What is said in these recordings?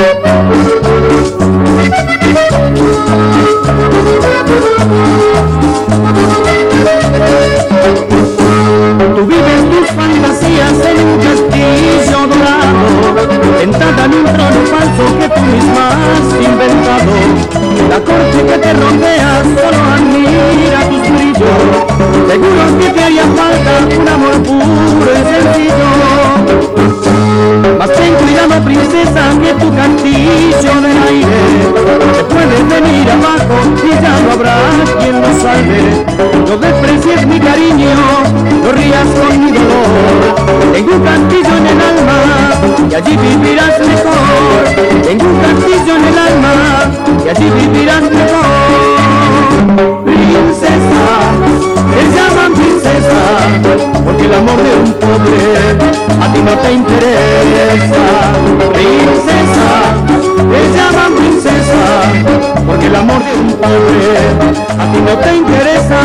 Tú vives tus fantasías en un castillo dorado, sentada en un trono falso que tú misma has inventado. La corte que te rodea solo admira tus brillos, seguro que te haría falta un amor puro y sencillo. Mas ten cuidado, princesa, que tu castillo del aire te puede venir abajo y ya no habrá quien lo salve. No desprecies mi cariño, no rías con mi dolor. Tengo un castillo en el alma y allí vivirás mejor. Tengo un castillo en el alma y allí vivirás mejor. Princesa, te llaman princesa, porque el amor de un pobre a ti no te interesa. Princesa, te llaman princesa, porque el amor de un pobre a ti no te interesa.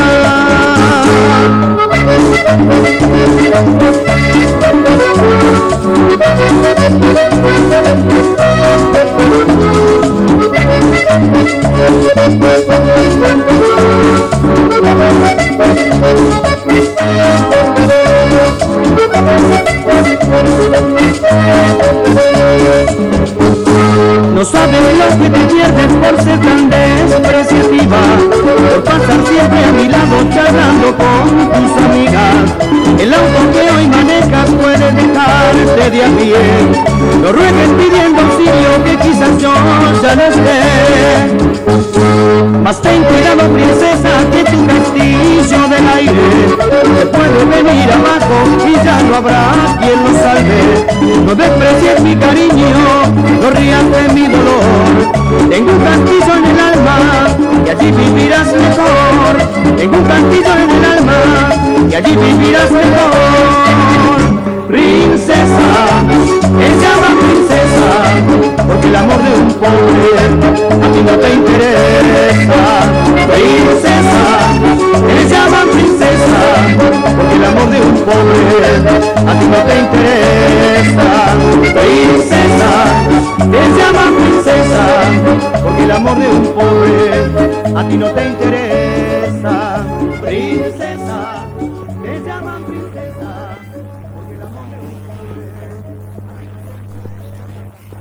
No sabes lo que te pierdes por ser tan despreciativa, por pasar siempre a mi lado charlando con tus amigas. El auto que hoy manejas puede dejarte de a pie. No ruegues pidiendo auxilio, que quizás yo ya no esté. Mas ten cuidado, princesa, que tu castillo del aire te puede venir abajo y ya no habrá quien lo salve. No desprecies mi cariño, no rías de mi dolor. Tengo un castillo en el alma y allí vivirás mejor. Tengo un castillo en el alma y allí vivirás mejor. Princesa, te llaman princesa, porque el amor de un pobre a ti no te interesa. Princesa, te llaman princesa, porque el amor de un pobre a ti no te interesa. Princesa, te llaman princesa, porque el amor de un pobre a ti no te interesa.